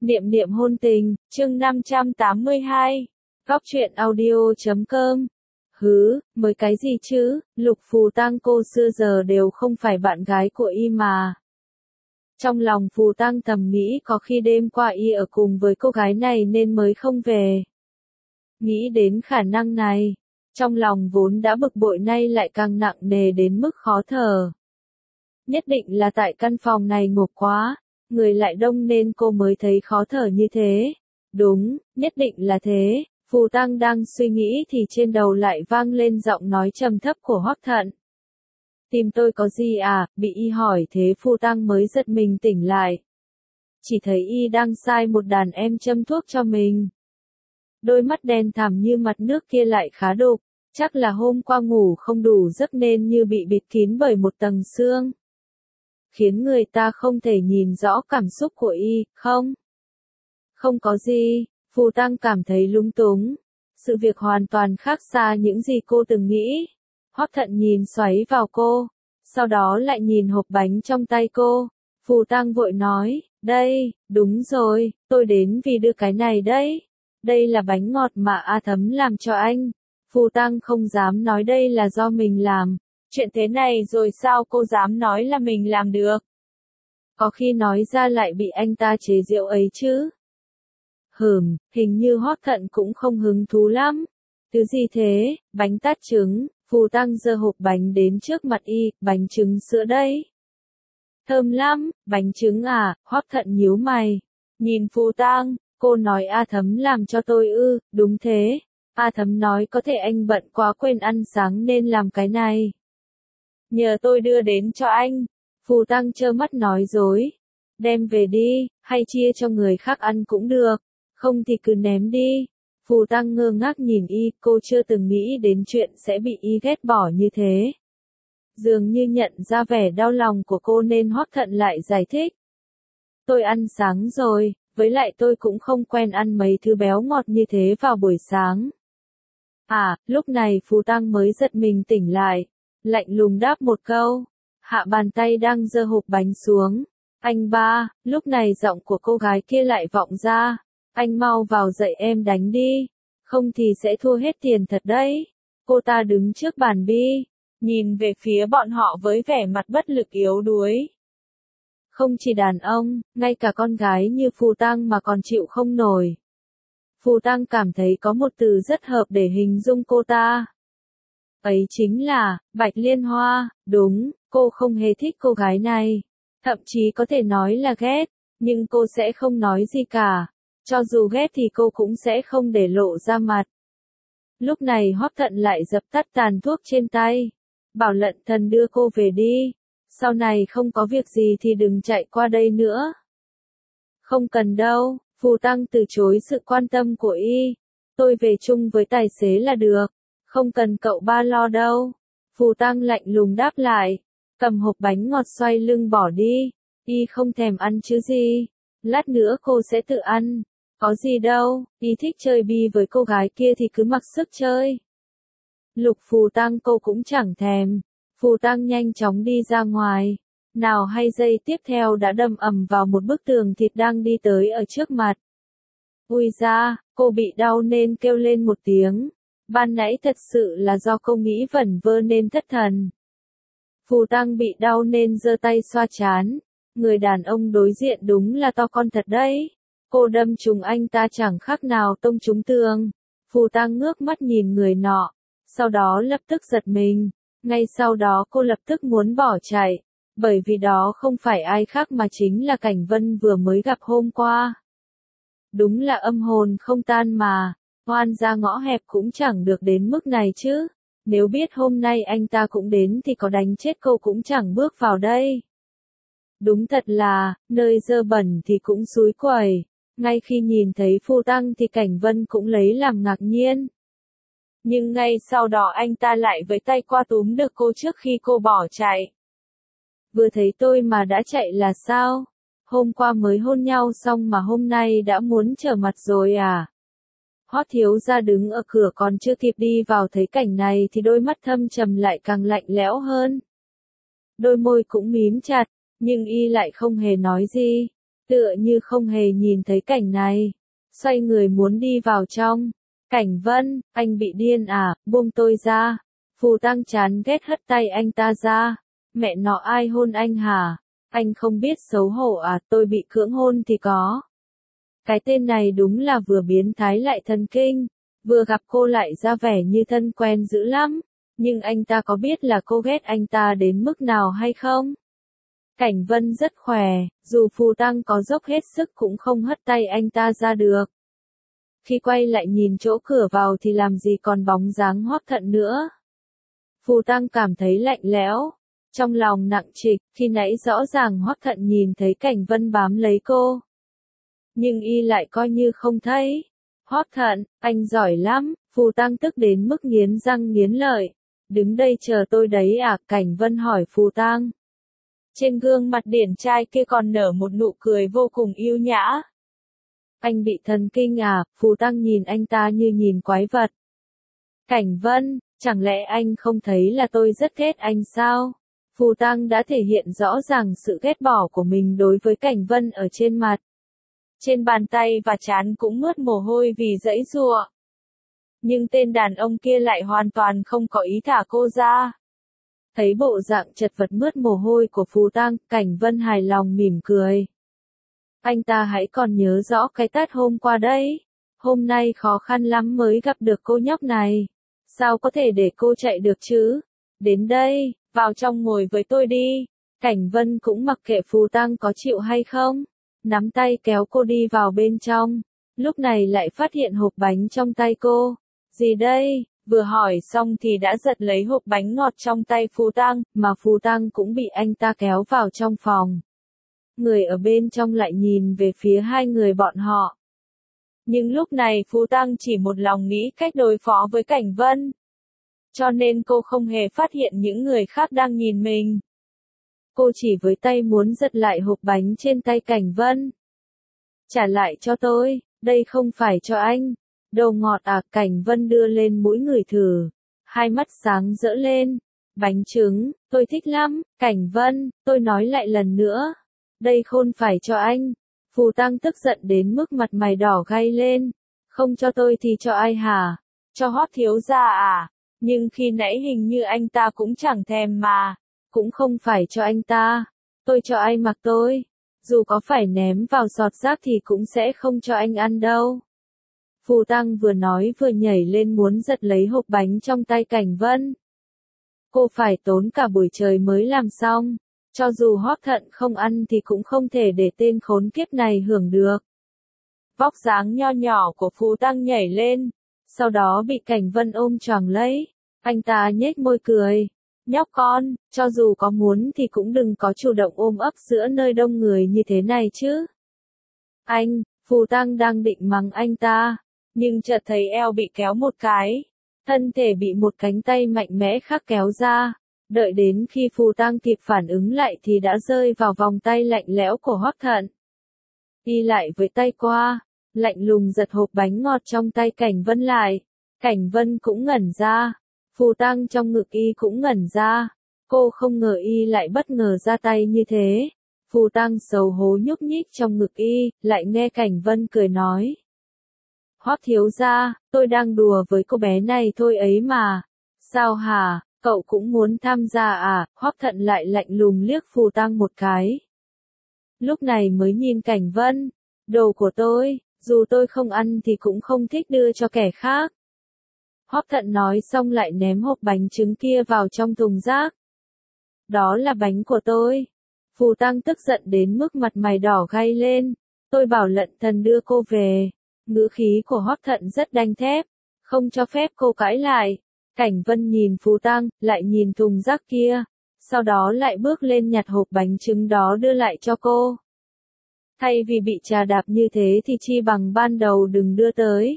Niệm niệm hôn tình, chương 582. Góc truyện audio.com. Mới cái gì chứ, Lục Phù Tăng cô xưa giờ đều không phải bạn gái của y mà. Trong lòng Phù Tăng thầm nghĩ có khi đêm qua y ở cùng với cô gái này nên mới không về. Nghĩ đến khả năng này, trong lòng vốn đã bực bội nay lại càng nặng nề đến mức khó thở. Nhất định là tại căn phòng này ngộp quá, người lại đông nên cô mới thấy khó thở như thế. Đúng, nhất định là thế. Phù Tăng đang suy nghĩ thì trên đầu lại vang lên giọng nói trầm thấp của Hoắc Thận. Tìm tôi có gì à? Bị y hỏi thế Phù Tăng mới giật mình tỉnh lại. Chỉ thấy y đang sai một đàn em châm thuốc cho mình. Đôi mắt đen thẳm như mặt nước kia lại khá đục, chắc là hôm qua ngủ không đủ giấc nên như bị bịt kín bởi một tầng sương. Khiến người ta không thể nhìn rõ cảm xúc của y, không? Không có gì, Phù Tăng cảm thấy lung túng. Sự việc hoàn toàn khác xa những gì cô từng nghĩ. Hoắc Thận nhìn xoáy vào cô, sau đó lại nhìn hộp bánh trong tay cô. Phù Tăng vội nói, đây, đúng rồi, tôi đến vì đưa cái này đấy. Đây là bánh ngọt mà A Thấm làm cho anh. Phù Tăng không dám nói đây là do mình làm. Chuyện thế này rồi sao cô dám nói là mình làm được? Có khi nói ra lại bị anh ta chế giễu ấy chứ. Hình như Hoắc Thận cũng không hứng thú lắm. Thứ gì thế? Bánh tát trứng. Phù Tăng giơ hộp bánh đến trước mặt y, bánh trứng sữa đấy. Thơm lắm, bánh trứng à? Hoắc Thận nhíu mày. Nhìn Phù Tăng, cô nói A Thấm làm cho tôi ư? Đúng thế. A Thấm nói có thể anh bận quá quên ăn sáng nên làm cái này. Nhờ tôi đưa đến cho anh. Phù Tăng trơ mắt nói dối. Đem về đi, hay chia cho người khác ăn cũng được. Không thì cứ ném đi. Phù Tăng ngơ ngác nhìn y, cô chưa từng nghĩ đến chuyện sẽ bị y ghét bỏ như thế. Dường như nhận ra vẻ đau lòng của cô nên Hoắc Thận lại giải thích. Tôi ăn sáng rồi, với lại tôi cũng không quen ăn mấy thứ béo ngọt như thế vào buổi sáng. À, lúc này Phù Tăng mới giật mình tỉnh lại, lạnh lùng đáp một câu, hạ bàn tay đang giơ hộp bánh xuống. Anh ba, lúc này giọng của cô gái kia lại vọng ra. Anh mau vào dậy em đánh đi, không thì sẽ thua hết tiền thật đấy. Cô ta đứng trước bàn bi, nhìn về phía bọn họ với vẻ mặt bất lực yếu đuối. Không chỉ đàn ông, ngay cả con gái như Phù Tăng mà còn chịu không nổi. Phù Tăng cảm thấy có một từ rất hợp để hình dung cô ta. Ấy chính là, Bạch Liên Hoa. Đúng, cô không hề thích cô gái này. Thậm chí có thể nói là ghét, nhưng cô sẽ không nói gì cả. Cho dù ghét thì cô cũng sẽ không để lộ ra mặt. Lúc này Hoắc Thận lại dập tắt tàn thuốc trên tay. Bảo Lận Thần đưa cô về đi. Sau này không có việc gì thì đừng chạy qua đây nữa. Không cần đâu, Phù Tăng từ chối sự quan tâm của y. Tôi về chung với tài xế là được. Không cần cậu ba lo đâu. Phù Tăng lạnh lùng đáp lại. Cầm hộp bánh ngọt xoay lưng bỏ đi. Y không thèm ăn chứ gì. Lát nữa cô sẽ tự ăn. Có gì đâu, y thích chơi bi với cô gái kia thì cứ mặc sức chơi. Lục Phù Tăng cô cũng chẳng thèm. Phù Tăng nhanh chóng đi ra ngoài. Nào hay giây tiếp theo đã đâm ầm vào một bức tường thịt đang đi tới ở trước mặt. Ui da, cô bị đau nên kêu lên một tiếng. Ban nãy thật sự là do cô nghĩ vẩn vơ nên thất thần. Phù Tăng bị đau nên giơ tay xoa trán. Người đàn ông đối diện đúng là to con thật đấy. Cô đâm trúng anh ta chẳng khác nào tông trúng tường. Phù Tăng ngước mắt nhìn người nọ. Sau đó lập tức giật mình. Ngay sau đó cô lập tức muốn bỏ chạy. Bởi vì đó không phải ai khác mà chính là Cảnh Vân vừa mới gặp hôm qua. Đúng là âm hồn không tan mà. Oan ra ngõ hẹp cũng chẳng được đến mức này chứ. Nếu biết hôm nay anh ta cũng đến thì có đánh chết cô cũng chẳng bước vào đây. Đúng thật là, nơi dơ bẩn thì cũng xúi quẩy. Ngay khi nhìn thấy Phù Tăng thì Cảnh Vân cũng lấy làm ngạc nhiên. Nhưng ngay sau đó anh ta lại với tay qua túm được cô trước khi cô bỏ chạy. Vừa thấy tôi mà đã chạy là sao? Hôm qua mới hôn nhau xong mà hôm nay đã muốn trở mặt rồi à? Hoắc thiếu gia đứng ở cửa còn chưa kịp đi vào thấy cảnh này thì đôi mắt thâm trầm lại càng lạnh lẽo hơn. Đôi môi cũng mím chặt, nhưng y lại không hề nói gì. tựa như không hề nhìn thấy cảnh này. Xoay người muốn đi vào trong. Cảnh Vân, anh bị điên à, buông tôi ra. Phù Tăng chán ghét hất tay anh ta ra. Mẹ nó ai hôn anh hả? Anh không biết xấu hổ à, tôi bị cưỡng hôn thì có. Cái tên này đúng là vừa biến thái lại thần kinh. Vừa gặp cô lại ra vẻ như thân quen dữ lắm. Nhưng anh ta có biết là cô ghét anh ta đến mức nào hay không? Cảnh Vân rất khỏe, dù Phù Tăng có dốc hết sức cũng không hất tay anh ta ra được. Khi quay lại nhìn chỗ cửa vào thì làm gì còn bóng dáng Hoắc Thận nữa. Phù Tăng cảm thấy lạnh lẽo, trong lòng nặng trịch, khi nãy rõ ràng Hoắc Thận nhìn thấy Cảnh Vân bám lấy cô. Nhưng y lại coi như không thấy. Hoắc Thận, anh giỏi lắm, Phù Tăng tức đến mức nghiến răng nghiến lợi. Đứng đây chờ tôi đấy à, Cảnh Vân hỏi Phù Tăng. Trên gương mặt điển trai kia còn nở một nụ cười vô cùng yêu nhã. Anh bị thần kinh à, Phù Tăng nhìn anh ta như nhìn quái vật. Cảnh Vân, chẳng lẽ anh không thấy là tôi rất ghét anh sao? Phù Tăng đã thể hiện rõ ràng sự ghét bỏ của mình đối với Cảnh Vân ở trên mặt. Trên bàn tay và trán cũng mướt mồ hôi vì giãy giụa. Nhưng tên đàn ông kia lại hoàn toàn không có ý thả cô ra. Thấy bộ dạng chật vật mướt mồ hôi của Phù Tăng, Cảnh Vân hài lòng mỉm cười. Anh ta hãy còn nhớ rõ cái tát hôm qua đấy. Hôm nay khó khăn lắm mới gặp được cô nhóc này. Sao có thể để cô chạy được chứ? Đến đây, vào trong ngồi với tôi đi. Cảnh Vân cũng mặc kệ Phù Tăng có chịu hay không. Nắm tay kéo cô đi vào bên trong. Lúc này lại phát hiện hộp bánh trong tay cô. Gì đây? Vừa hỏi xong thì đã giật lấy hộp bánh ngọt trong tay Phù Tăng, mà Phù Tăng cũng bị anh ta kéo vào trong phòng. Người ở bên trong lại nhìn về phía hai người bọn họ. Nhưng lúc này Phù Tăng chỉ một lòng nghĩ cách đối phó với Cảnh Vân. Cho nên cô không hề phát hiện những người khác đang nhìn mình. Cô chỉ với tay muốn giật lại hộp bánh trên tay Cảnh Vân. Trả lại cho tôi, đây không phải cho anh. Đồ ngọt à, Cảnh Vân đưa lên mũi người thử. Hai mắt sáng rỡ lên. Bánh trứng, tôi thích lắm. Cảnh Vân, tôi nói lại lần nữa. Đây không phải cho anh. Phù Tăng tức giận đến mức mặt mày đỏ gay lên. Không cho tôi thì cho ai hả? Cho Hoắc thiếu gia à? Nhưng khi nãy hình như anh ta cũng chẳng thèm mà. Cũng không phải cho anh ta. Tôi cho ai mặc tôi. Dù có phải ném vào giọt rác thì cũng sẽ không cho anh ăn đâu. Phù Tăng vừa nói vừa nhảy lên muốn giật lấy hộp bánh trong tay Cảnh Vân. Cô phải tốn cả buổi trời mới làm xong. Cho dù Hoắc Thận không ăn thì cũng không thể để tên khốn kiếp này hưởng được. Vóc dáng nho nhỏ của Phù Tăng nhảy lên. Sau đó bị Cảnh Vân ôm choàng lấy. Anh ta nhếch môi cười. Nhóc con, cho dù có muốn thì cũng đừng có chủ động ôm ấp giữa nơi đông người như thế này chứ. Anh, Phù Tăng đang định mắng anh ta. Nhưng chợt thấy eo bị kéo một cái. Thân thể bị một cánh tay mạnh mẽ khác kéo ra. Đợi đến khi Phù Tăng kịp phản ứng lại thì đã rơi vào vòng tay lạnh lẽo của Hoắc Thận. Đi lại với tay qua, lạnh lùng giật hộp bánh ngọt trong tay Cảnh Vân lại. Cảnh Vân cũng ngẩn ra. Phù Tăng trong ngực y cũng ngẩn ra. Cô không ngờ y lại bất ngờ ra tay như thế. Phù Tăng xấu hổ nhúc nhích trong ngực y, lại nghe Cảnh Vân cười nói. Hoắc thiếu gia, tôi đang đùa với cô bé này thôi ấy mà. Sao hả, cậu cũng muốn tham gia à? Hoắc Thận lại lạnh lùng liếc Phù Tăng một cái. Lúc này mới nhìn Cảnh Vân. Đồ của tôi, dù tôi không ăn thì cũng không thích đưa cho kẻ khác. Hoắc Thận nói xong lại ném hộp bánh trứng kia vào trong thùng rác. Đó là bánh của tôi. Phù Tăng tức giận đến mức mặt mày đỏ gay lên. Tôi bảo Lận Thần đưa cô về. Ngữ khí của Hoắc Thận rất đanh thép, không cho phép cô cãi lại. Cảnh Vân nhìn Phù Tăng, lại nhìn thùng rác kia, sau đó lại bước lên nhặt hộp bánh trứng đó đưa lại cho cô. Thay vì bị trà đạp như thế thì chi bằng ban đầu đừng đưa tới.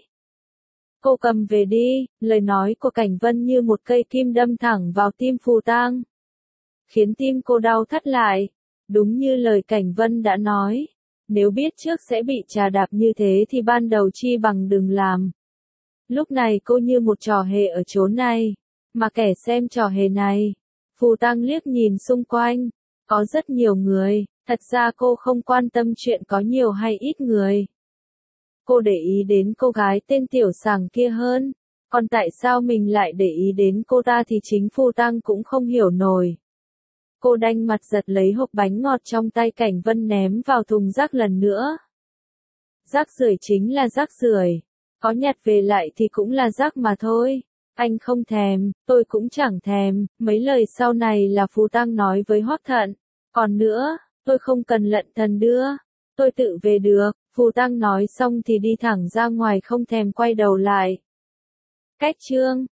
Cô cầm về đi, lời nói của Cảnh Vân như một cây kim đâm thẳng vào tim Phù Tăng. Khiến tim cô đau thắt lại, đúng như lời Cảnh Vân đã nói. Nếu biết trước sẽ bị trà đạp như thế thì ban đầu chi bằng đừng làm. Lúc này cô như một trò hề ở chốn này, mà kẻ xem trò hề này. Phù Tăng liếc nhìn xung quanh, có rất nhiều người, Thật ra cô không quan tâm chuyện có nhiều hay ít người. Cô để ý đến cô gái tên Tiểu Sảng kia hơn. Còn tại sao mình lại để ý đến cô ta thì chính Phù Tăng cũng không hiểu nổi. Cô đanh mặt giật lấy hộp bánh ngọt trong tay Cảnh Vân ném vào thùng rác lần nữa. Rác rưởi chính là rác rưởi. Có nhặt về lại thì cũng là rác mà thôi. Anh không thèm, tôi cũng chẳng thèm. Mấy lời sau này là Phù Tăng nói với Hoắc Thận. Còn nữa, tôi không cần Lận Thần đưa. Tôi tự về được. Phù Tăng nói xong thì đi thẳng ra ngoài không thèm quay đầu lại. Kết chương